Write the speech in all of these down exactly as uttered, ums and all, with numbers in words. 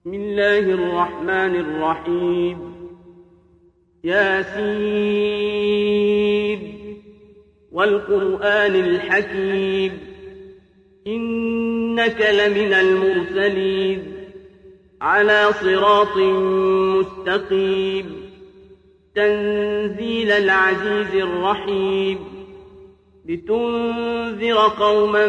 بسم الله الرحمن الرحيم. ياسين والقرآن الحكيم إنك لمن المرسلين على صراط مستقيم تنزيل العزيز الرحيم لتنذر قوما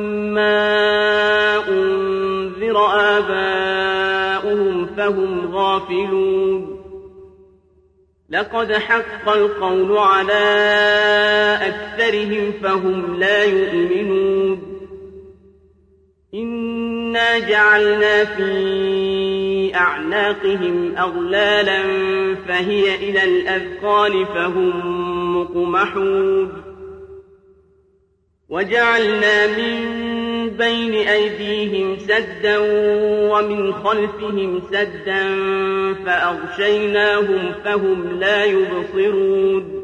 ما أنذر آباؤهم فهم غافلون لقد حق القول على أكثرهم فهم لا يؤمنون إنا جعلنا في أعناقهم أغلالا فهي إلى الأذقان فهم مقمحون وجعلنا من بين أيديهم سدا ومن خلفهم سدا فأغشيناهم فهم لا يبصرون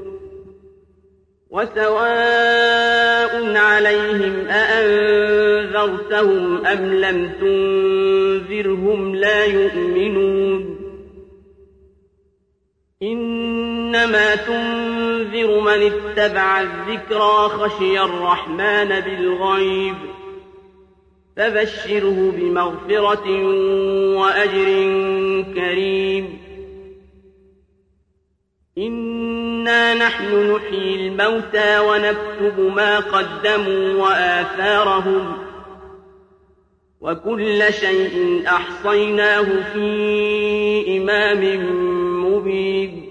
وسواء عليهم أأنذرتهم أم لم تنذرهم لا يؤمنون إنما تنذر من اتبع الذكرى خشي الرحمن بالغيب فبشره بمغفرة وأجر كريم إنا نحن نحيي الموتى ونكتب ما قدموا وآثارهم وكل شيء أحصيناه في إمام مبين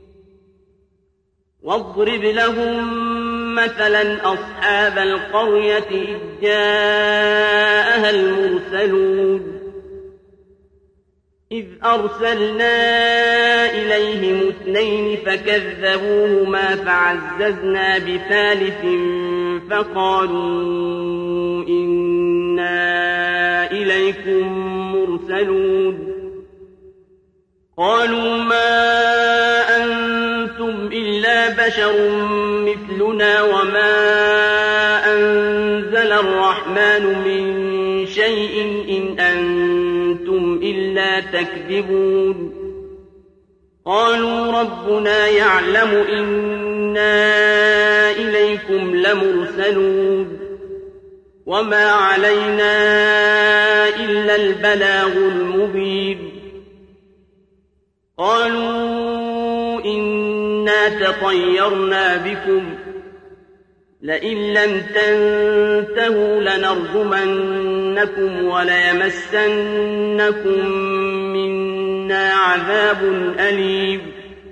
واضرب لهم مثلا أصحاب القرية إذ جاءها المرسلون إذ أرسلنا إليهم اثنين فكذبوهما فعززنا بثالث فقالوا إنا إليكم مرسلون قالوا ما أنتم إلا بشر مثلنا وما أنزل الرحمن من شيء إن أنتم إلا تكذبون قالوا ربنا يعلم إنا إليكم لمرسلون وما علينا إلا البلاغ المبين قالوا إنا تطيرنا بكم لئن لم تنتهوا لنرجمنكم وليمسنكم منا عذاب أليم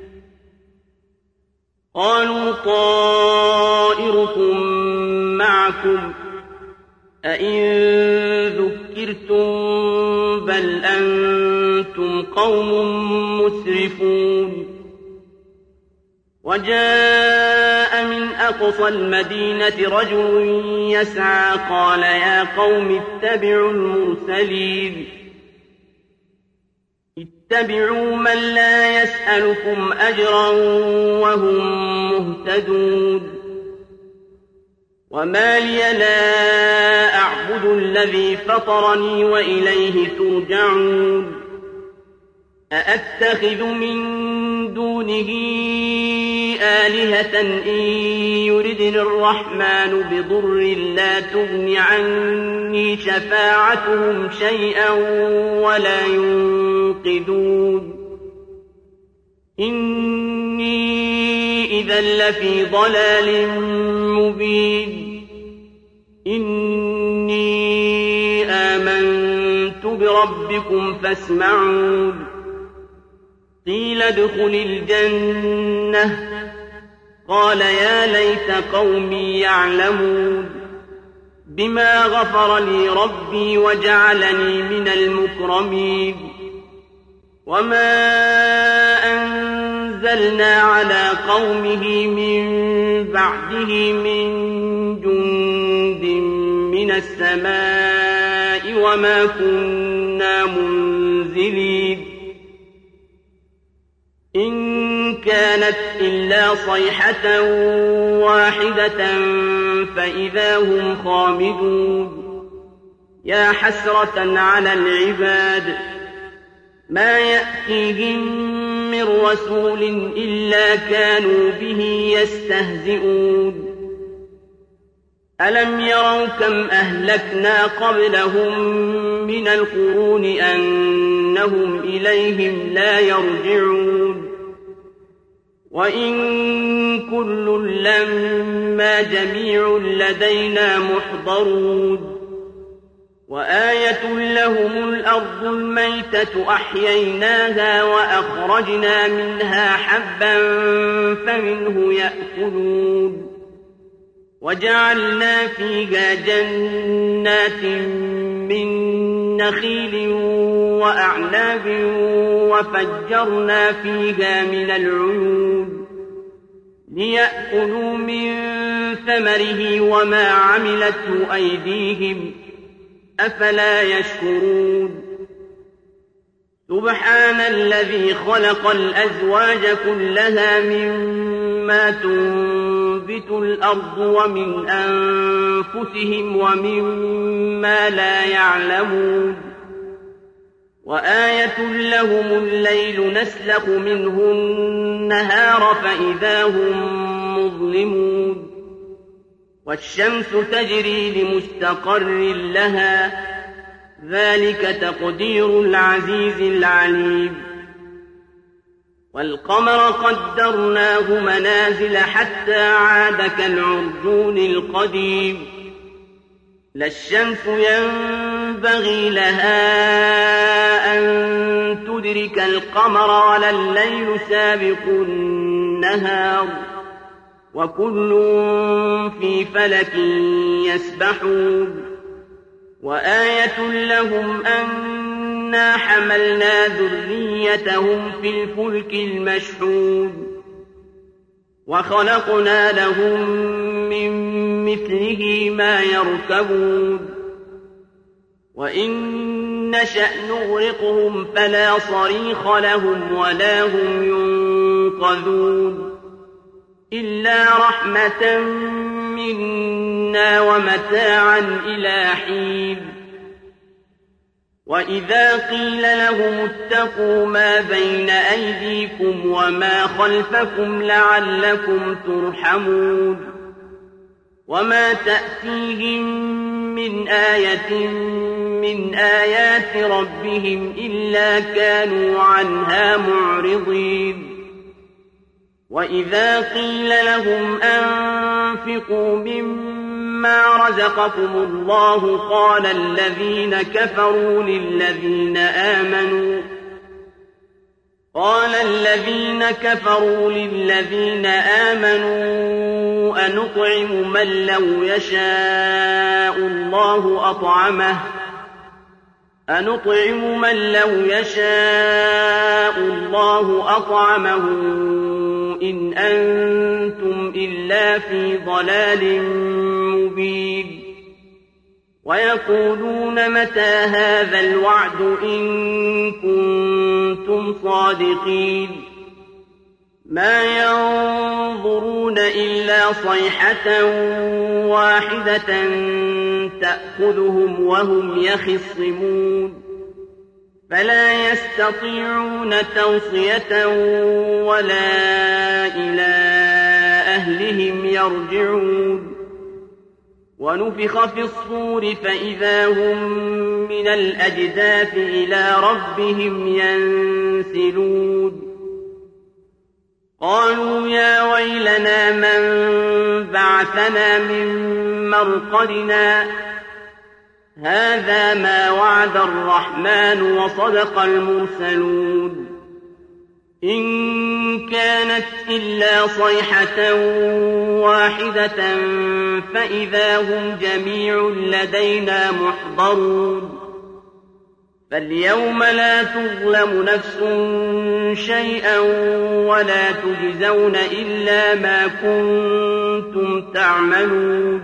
قالوا طائركم معكم أئن ذكرتم بل أنتم قوم مسرفون وجاء من أقصى المدينة رجل يسعى قال يا قوم اتبعوا المرسلين اتبعوا من لا يسألكم أجرا وهم مهتدون وما لي لا أعبد الذي فطرني وإليه ترجعون أأتخذ من دونه آلهة إن يردني الرحمن بضر لا تغن عني شفاعتهم شيئا ولا ينقذون إني إذا لفي ضلال مبين إني آمنت بربكم فاسمعون قيل ادخل الجنة قال يا ليت قومي يعلمون بما غفر لي ربي وجعلني من المكرمين وما أنزلنا على قومه من بعده من جند من السماء وما كنا منزلين إن كانت إلا صيحة واحدة فإذا هم خامدون يا حسرة على العباد ما يأتيهم من رسول إلا كانوا به يستهزئون ألم يروا كم أهلكنا قبلهم من القرون أنهم إليهم لا يرجعون وإن كل لما جميع لدينا محضرون وآية لهم الأرض الميتة أحييناها وأخرجنا منها حبا فمنه يأكلون وجعلنا فيها جنات من نخيل وأعناب وفجرنا فيها من العيون ليأكلوا من ثمره وما عملته أيديهم أفلا يشكرون سبحان الذي خلق الأزواج كلها مما تنبت الأرض ومن أنفسهم ومما لا يعلمون وآية لهم الليل نسلخ منه النهار فإذا هم مظلمون والشمس تجري لمستقر لها ذلك تقدير العزيز العليم والقمر قدرناه منازل حتى عاد كالعرجون القديم لا الشمس ينبغي لها أن تدرك القمر ولا الليل سابق النهار وكل في فلك يسبحون وآية لهم أنا حملنا ذريتهم في الفلك المشحون وخلقنا لهم من مثله ما يركبون وإن نشأ نغرقهم فلا صريخ لهم ولا هم ينقذون إلا رحمة منا ومتاعا إلى حين وإذا قيل لهم اتقوا ما بين أيديكم وما خلفكم لعلكم ترحمون وما تأتيهم من آية من آيات ربهم إلا كانوا عنها معرضين وإذا قيل لهم أنفقوا مما رزقكم الله قال الذين كفروا للذين آمنوا قال الذين كفروا للذين آمنوا أنطعم من لو يشاء الله أطعمه أنطعم من لو يشاء الله أطعمه إن أنتم إلا في ضلال مبين ويقولون متى هذا الوعد إن كنتم صادقين ما ينظرون إلا صيحة واحدة تأخذهم وهم يخصمون فلا يستطيعون توصية ولا إلى أهلهم يرجعون ونفخ في الصور فإذا هم من الأجداث إلى ربهم ينسلون قالوا يا ويلنا من بعثنا من مرقدنا هذا ما وعد الرحمن وصدق المرسلون إن كانت إلا صيحة واحدة فإذا هم جميع لدينا محضرون فاليوم لا تظلم نفس شيئا ولا تجزون إلا ما كنتم تعملون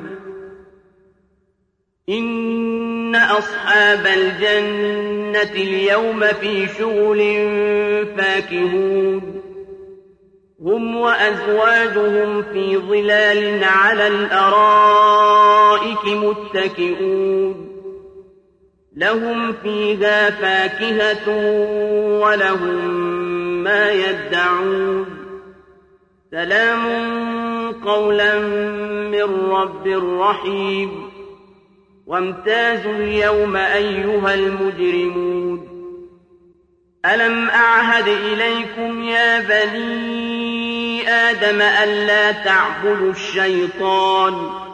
إن أصحاب الجنة اليوم في شغل فاكهون هم وأزواجهم في ظلال على الأرائك متكئون لهم فيها فاكهة ولهم ما يدعون سلام قولا من رب رحيم وامتازوا اليوم أيها المجرمون ألم أعهد إليكم يا بني آدم ألا تعبدوا الشيطان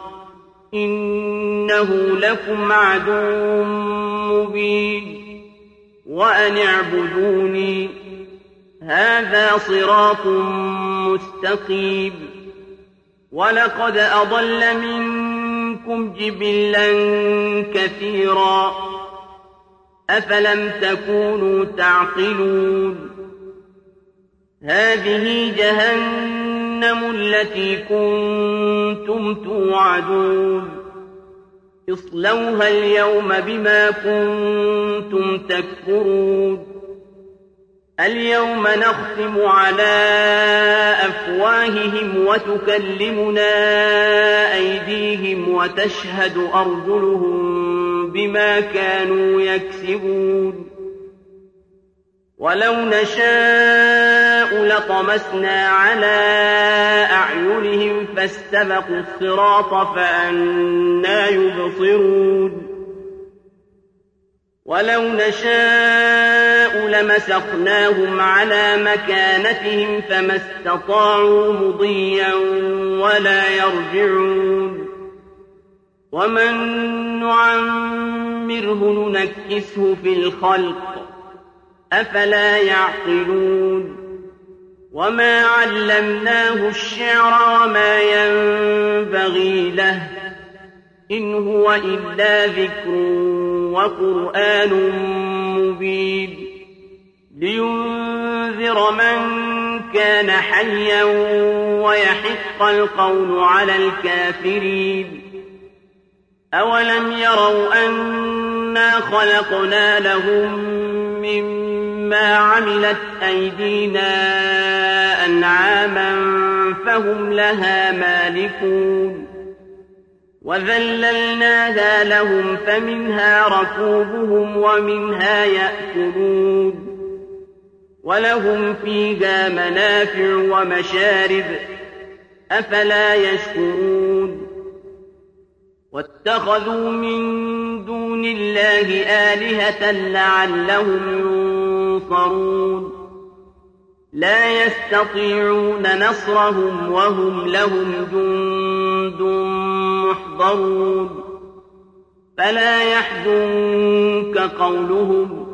إنه لكم عدو مبين وأن اعبدوني هذا صراط مستقيم ولقد أضل منكم جبلا كثيرا أفلم تكونوا تعقلون هذه جهنم التي كنتم توعدون اصلوها اليوم بما كنتم تكفرون اليوم نختم على أفواههم وتكلمنا أيديهم وتشهد أرجلهم بما كانوا يكسبون ولو نشاء لطمسنا على أعينهم فاستبقوا الصراط فأنى يبصرون ولو نشاء لمسخناهم على مكانتهم فما استطاعوا مضيا ولا يرجعون ومن نعمره ننكسه في الخلق أفلا يعقلون وما علمناه الشعر وما ينبغي له إن هو إلا ذكر وقرآن مبين لينذر من كان حيا ويحق القول على الكافرين أولم يروا أنا خلقنا لهم مما عملت أيدينا أنعاما فهم لها مالكون وذللناها لهم فمنها ركوبهم ومنها يأكلون ولهم فيها منافع ومشارب أفلا يشكرون واتخذوا من دون الله آلهة لعلهم ينصرون لا يستطيعون نصرهم وهم لهم جند محضرون فلا يحزنك قولهم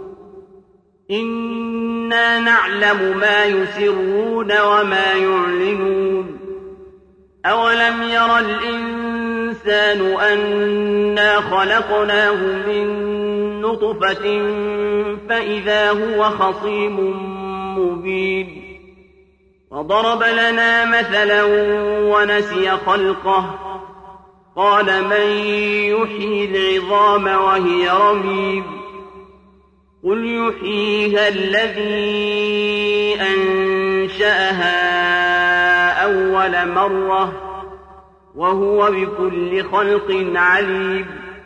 إنا نعلم ما يسرون وما يعلنون أولم ير الإنسان أنا خلقناه من نطفة فإذا هو خصيم مبين وضرب لنا مثلا ونسي خلقه قال من يحيي العظام وهي رميم قل يحييها الذي أنشأها أول مرة وهو بكل خلق عليم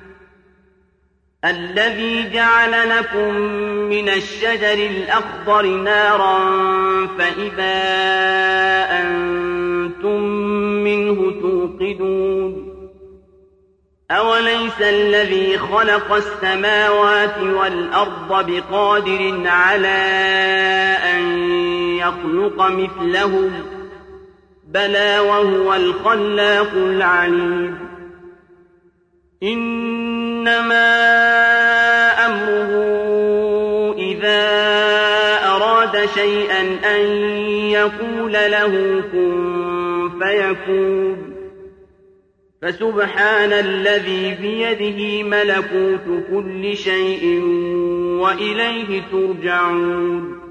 الذي جعل لكم من الشجر الأخضر نارا فإذا أنتم منه توقدون أوليس الذي خلق السماوات والأرض بقادر على أن يخلق مثلهم بلى وهو الخلاق العليم إنما أمره إذا أراد شيئا أن يقول له كن فيكون فسبحان الذي بيده ملكوت كل شيء وإليه ترجعون